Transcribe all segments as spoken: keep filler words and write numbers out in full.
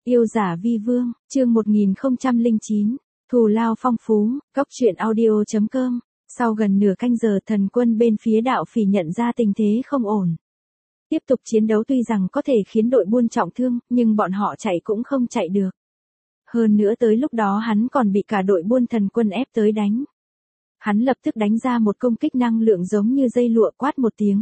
Yêu giả vi vương, chương một nghìn không trăm lẻ chín, thù lao phong phú, cốc truyện audio chấm com. Sau gần nửa canh giờ thần quân bên phía đạo phỉ nhận ra tình thế không ổn. Tiếp tục chiến đấu tuy rằng có thể khiến đội buôn trọng thương, nhưng bọn họ chạy cũng không chạy được. Hơn nữa tới lúc đó hắn còn bị cả đội buôn thần quân ép tới đánh. Hắn lập tức đánh ra một công kích năng lượng giống như dây lụa, quát một tiếng.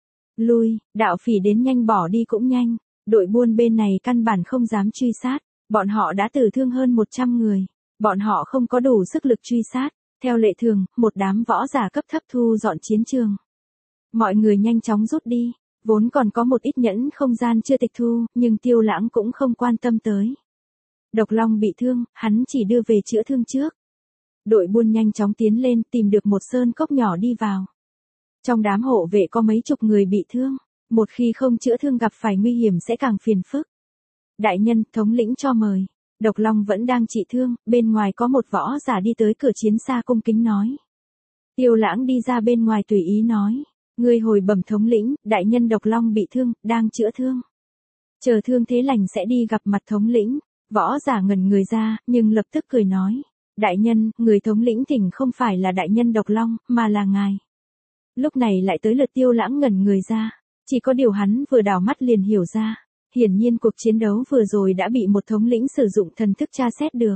Lui, đạo phỉ đến nhanh bỏ đi cũng nhanh. Đội buôn bên này căn bản không dám truy sát, bọn họ đã tử thương hơn một trăm người, bọn họ không có đủ sức lực truy sát, theo lệ thường, một đám võ giả cấp thấp thu dọn chiến trường. Mọi người nhanh chóng rút đi, vốn còn có một ít nhẫn không gian chưa tịch thu, nhưng Tiêu Lãng cũng không quan tâm tới. Độc Long bị thương, hắn chỉ đưa về chữa thương trước. Đội buôn nhanh chóng tiến lên, tìm được một sơn cốc nhỏ đi vào. Trong đám hộ vệ có mấy chục người bị thương. Một khi không chữa thương gặp phải nguy hiểm sẽ càng phiền phức. Đại nhân, thống lĩnh cho mời. Độc Long vẫn đang trị thương, bên ngoài có một võ giả đi tới cửa chiến xa cung kính nói. Tiêu Lãng đi ra bên ngoài tùy ý nói. Ngươi hồi bẩm thống lĩnh, đại nhân Độc Long bị thương, đang chữa thương. Chờ thương thế lành sẽ đi gặp mặt thống lĩnh. Võ giả ngẩn người ra, nhưng lập tức cười nói. Đại nhân, người thống lĩnh thỉnh không phải là đại nhân Độc Long, mà là ngài. Lúc này lại tới lượt Tiêu Lãng ngẩn người ra. Chỉ có điều hắn vừa đảo mắt liền hiểu ra, hiển nhiên cuộc chiến đấu vừa rồi đã bị một thống lĩnh sử dụng thần thức tra xét được.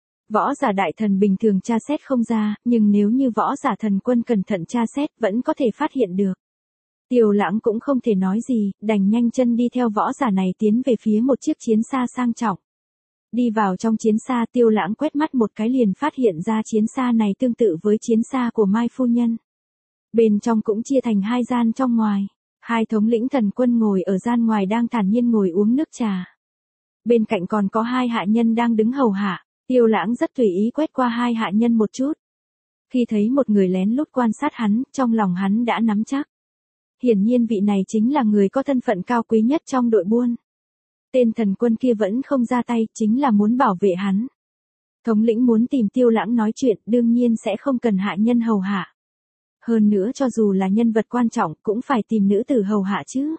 Võ giả đại thần bình thường tra xét không ra, nhưng nếu như võ giả thần quân cẩn thận tra xét vẫn có thể phát hiện được. Tiêu Lãng cũng không thể nói gì, đành nhanh chân đi theo võ giả này tiến về phía một chiếc chiến xa sang trọng. Đi vào trong chiến xa, Tiêu Lãng quét mắt một cái liền phát hiện ra chiến xa này tương tự với chiến xa của Mai Phu Nhân. Bên trong cũng chia thành hai gian trong ngoài. Hai thống lĩnh thần quân ngồi ở gian ngoài đang thản nhiên ngồi uống nước trà. Bên cạnh còn có hai hạ nhân đang đứng hầu hạ. Tiêu Lãng rất tùy ý quét qua hai hạ nhân một chút. Khi thấy một người lén lút quan sát hắn, trong lòng hắn đã nắm chắc. Hiển nhiên vị này chính là người có thân phận cao quý nhất trong đội buôn. Tên thần quân kia vẫn không ra tay, chính là muốn bảo vệ hắn. Thống lĩnh muốn tìm Tiêu Lãng nói chuyện, đương nhiên sẽ không cần hạ nhân hầu hạ. Hơn nữa cho dù là nhân vật quan trọng cũng phải tìm nữ tử hầu hạ chứ.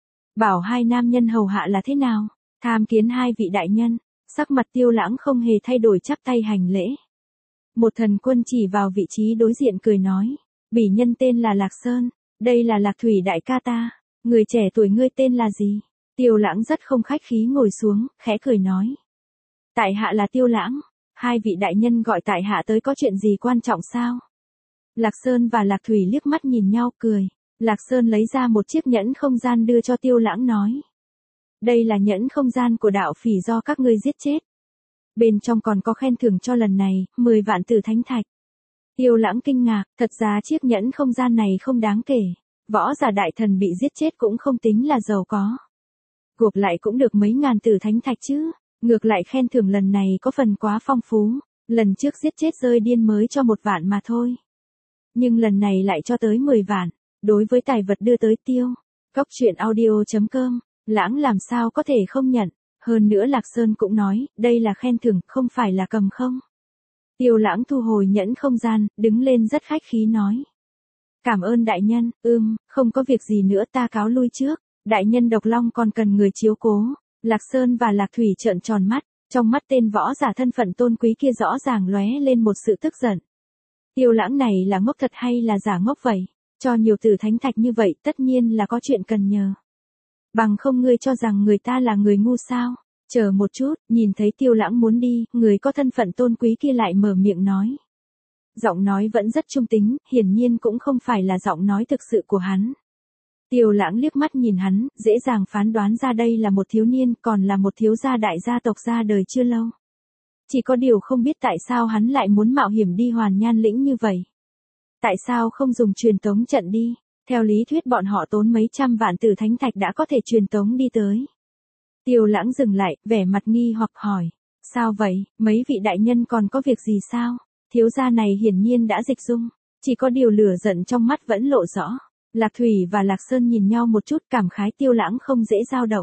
Bảo hai nam nhân hầu hạ là thế nào? Tham kiến hai vị đại nhân, sắc mặt Tiêu Lãng không hề thay đổi chắp tay hành lễ. Một thần quân chỉ vào vị trí đối diện cười nói. Bỉ nhân tên là Lạc Sơn, đây là Lạc Thủy đại ca ta. Người trẻ tuổi ngươi tên là gì? Tiêu Lãng rất không khách khí ngồi xuống, khẽ cười nói. Tại hạ là Tiêu Lãng, hai vị đại nhân gọi tại hạ tới có chuyện gì quan trọng sao? Lạc Sơn và Lạc Thủy liếc mắt nhìn nhau cười. Lạc Sơn lấy ra một chiếc nhẫn không gian đưa cho Tiêu Lãng nói. Đây là nhẫn không gian của đạo phỉ do các ngươi giết chết. Bên trong còn có khen thưởng cho lần này, mười vạn tử thánh thạch. Tiêu Lãng kinh ngạc, thật ra chiếc nhẫn không gian này không đáng kể. Võ giả đại thần bị giết chết cũng không tính là giàu có. Gộp lại cũng được mấy ngàn tử thánh thạch chứ. Ngược lại khen thưởng lần này có phần quá phong phú. Lần trước giết chết rơi điên mới cho một vạn mà thôi. Nhưng lần này lại cho tới mười vạn, đối với tài vật đưa tới Tiêu. Cốc truyện audio chấm com, Lãng làm sao có thể không nhận, hơn nữa Lạc Sơn cũng nói, đây là khen thưởng, không phải là cầm không. Tiêu Lãng thu hồi nhẫn không gian, đứng lên rất khách khí nói. Cảm ơn đại nhân, ưm, không có việc gì nữa ta cáo lui trước, đại nhân Độc Long còn cần người chiếu cố. Lạc Sơn và Lạc Thủy trợn tròn mắt, trong mắt tên võ giả thân phận tôn quý kia rõ ràng lóe lên một sự tức giận. Tiêu Lãng này là ngốc thật hay là giả ngốc vậy? Cho nhiều tử thánh thạch như vậy tất nhiên là có chuyện cần nhờ. Bằng không ngươi cho rằng người ta là người ngu sao? Chờ một chút, nhìn thấy Tiêu Lãng muốn đi, người có thân phận tôn quý kia lại mở miệng nói. Giọng nói vẫn rất trung tính, hiển nhiên cũng không phải là giọng nói thực sự của hắn. Tiêu Lãng liếc mắt nhìn hắn, dễ dàng phán đoán ra đây là một thiếu niên, còn là một thiếu gia đại gia tộc ra đời chưa lâu. Chỉ có điều không biết tại sao hắn lại muốn mạo hiểm đi Hoàn Nhan lĩnh như vậy. Tại sao không dùng truyền tống trận đi? Theo lý thuyết bọn họ tốn mấy trăm vạn tử thánh thạch đã có thể truyền tống đi tới. Tiêu Lãng dừng lại, vẻ mặt nghi hoặc hỏi. Sao vậy, mấy vị đại nhân còn có việc gì sao? Thiếu gia này hiển nhiên đã dịch dung. Chỉ có điều lửa giận trong mắt vẫn lộ rõ. Lạc Thủy và Lạc Sơn nhìn nhau một chút cảm khái Tiêu Lãng không dễ dao động.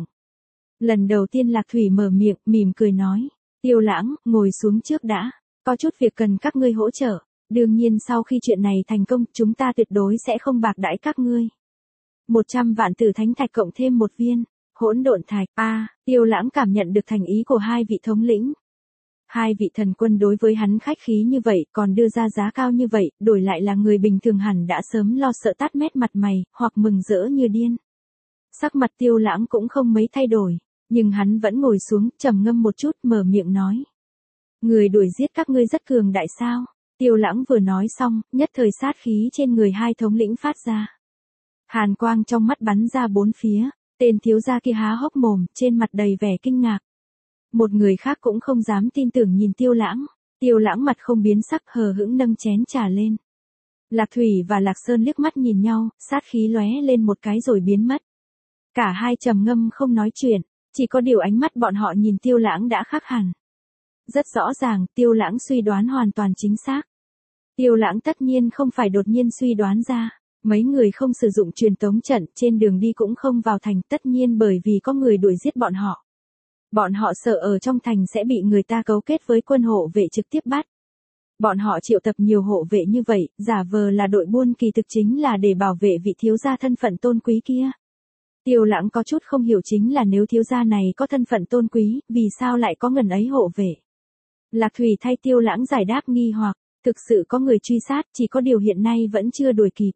Lần đầu tiên Lạc Thủy mở miệng, mỉm cười nói. Tiêu Lãng, ngồi xuống trước đã, có chút việc cần các ngươi hỗ trợ, đương nhiên sau khi chuyện này thành công chúng ta tuyệt đối sẽ không bạc đãi các ngươi. Một trăm vạn tử thánh thạch cộng thêm một viên, Hỗn độn thạch, a, Tiêu Lãng cảm nhận được thành ý của hai vị thống lĩnh. Hai vị thần quân đối với hắn khách khí như vậy, còn đưa ra giá cao như vậy, đổi lại là người bình thường hẳn đã sớm lo sợ tát mét mặt mày, hoặc mừng rỡ như điên. Sắc mặt Tiêu Lãng cũng không mấy thay đổi, nhưng hắn vẫn ngồi xuống, trầm ngâm một chút, mở miệng nói. Người đuổi giết các ngươi rất cường đại sao? Tiêu Lãng vừa nói xong, nhất thời sát khí trên người hai thống lĩnh phát ra. Hàn quang trong mắt bắn ra bốn phía, tên thiếu gia kia há hốc mồm, trên mặt đầy vẻ kinh ngạc. Một người khác cũng không dám tin tưởng nhìn Tiêu Lãng. Tiêu Lãng mặt không biến sắc, hờ hững nâng chén trà lên. Lạc Thủy và Lạc Sơn liếc mắt nhìn nhau, sát khí lóe lên một cái rồi biến mất. Cả hai trầm ngâm không nói chuyện, chỉ có điều ánh mắt bọn họ nhìn Tiêu Lãng đã khác hẳn. Rất rõ ràng, Tiêu Lãng suy đoán hoàn toàn chính xác. Tiêu Lãng tất nhiên không phải đột nhiên suy đoán ra. Mấy người không sử dụng truyền tống trận, trên đường đi cũng không vào thành, tất nhiên bởi vì có người đuổi giết bọn họ. Bọn họ sợ ở trong thành sẽ bị người ta cấu kết với quân hộ vệ trực tiếp bắt. Bọn họ triệu tập nhiều hộ vệ như vậy, giả vờ là đội buôn kỳ thực chính là để bảo vệ vị thiếu gia thân phận tôn quý kia. Tiêu Lãng có chút không hiểu chính là nếu thiếu gia này có thân phận tôn quý, vì sao lại có ngần ấy hộ vệ. Lạc Thủy thay Tiêu Lãng giải đáp nghi hoặc, thực sự có người truy sát, chỉ có điều hiện nay vẫn chưa đuổi kịp.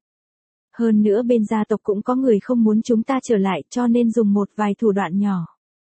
Hơn nữa bên gia tộc cũng có người không muốn chúng ta trở lại, cho nên dùng một vài thủ đoạn nhỏ.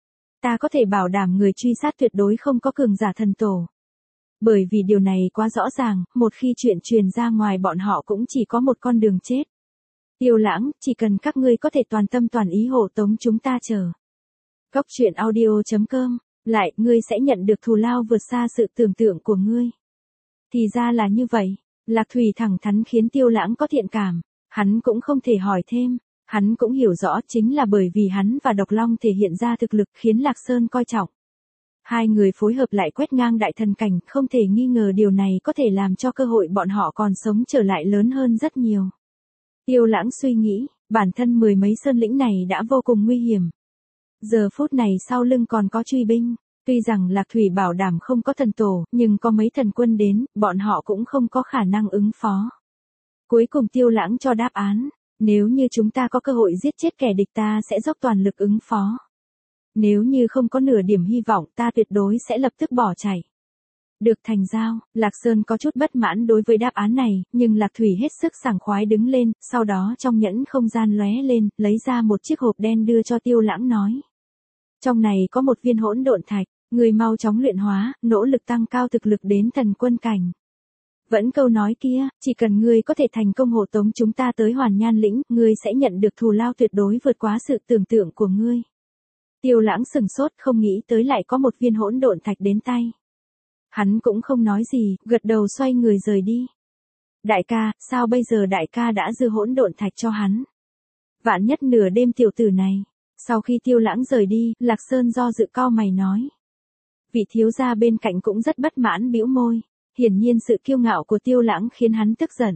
Ta có thể bảo đảm người truy sát tuyệt đối không có cường giả thần tổ. Bởi vì điều này quá rõ ràng, một khi chuyện truyền ra ngoài bọn họ cũng chỉ có một con đường chết. Tiêu Lãng, chỉ cần các ngươi có thể toàn tâm toàn ý hộ tống chúng ta chờ. Cốc truyện audio chấm com, lại, ngươi sẽ nhận được thù lao vượt xa sự tưởng tượng của ngươi. Thì ra là như vậy, Lạc Thủy thẳng thắn khiến Tiêu Lãng có thiện cảm, hắn cũng không thể hỏi thêm. Hắn cũng hiểu rõ chính là bởi vì hắn và Độc Long thể hiện ra thực lực khiến Lạc Sơn coi trọng. Hai người phối hợp lại quét ngang đại thần cảnh, không thể nghi ngờ điều này có thể làm cho cơ hội bọn họ còn sống trở lại lớn hơn rất nhiều. Tiêu Lãng suy nghĩ, bản thân mười mấy sơn lĩnh này đã vô cùng nguy hiểm. Giờ phút này sau lưng còn có truy binh, tuy rằng Lạc Thủy bảo đảm không có thần tổ, nhưng có mấy thần quân đến, bọn họ cũng không có khả năng ứng phó. Cuối cùng Tiêu Lãng cho đáp án. Nếu như chúng ta có cơ hội giết chết kẻ địch ta sẽ dốc toàn lực ứng phó. Nếu như không có nửa điểm hy vọng ta tuyệt đối sẽ lập tức bỏ chạy. Được thành giao, Lạc Sơn có chút bất mãn đối với đáp án này, nhưng Lạc Thủy hết sức sảng khoái đứng lên, sau đó trong nhẫn không gian lóe lên, lấy ra một chiếc hộp đen đưa cho Tiêu Lãng nói. Trong này có một viên hỗn độn thạch, người mau chóng luyện hóa, nỗ lực tăng cao thực lực đến thần quân cảnh. Vẫn câu nói kia, chỉ cần ngươi có thể thành công hộ tống chúng ta tới Hoàn Nhan lĩnh, ngươi sẽ nhận được thù lao tuyệt đối vượt quá sự tưởng tượng của ngươi. Tiêu Lãng sừng sốt không nghĩ tới lại có một viên hỗn độn thạch đến tay. Hắn cũng không nói gì, gật đầu xoay người rời đi. Đại ca, sao bây giờ đại ca đã dư hỗn độn thạch cho hắn? Vạn nhất nửa đêm tiểu tử này. Sau khi Tiêu Lãng rời đi, Lạc Sơn do dự cau mày nói. Vị thiếu gia bên cạnh cũng rất bất mãn bĩu môi. Hiển nhiên sự kiêu ngạo của Tiêu Lãng khiến hắn tức giận.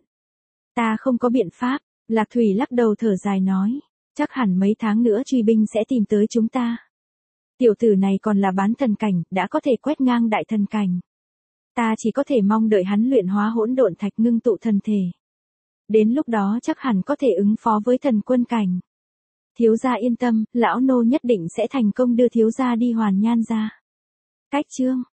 Ta không có biện pháp, Lạc Thủy lắc đầu thở dài nói. Chắc hẳn mấy tháng nữa truy binh sẽ tìm tới chúng ta. Tiểu tử này còn là bán thần cảnh, đã có thể quét ngang đại thần cảnh. Ta chỉ có thể mong đợi hắn luyện hóa hỗn độn thạch ngưng tụ thần thể. Đến lúc đó chắc hẳn có thể ứng phó với thần quân cảnh. Thiếu gia yên tâm, lão nô nhất định sẽ thành công đưa thiếu gia đi Hoàn Nhan ra. Cách chương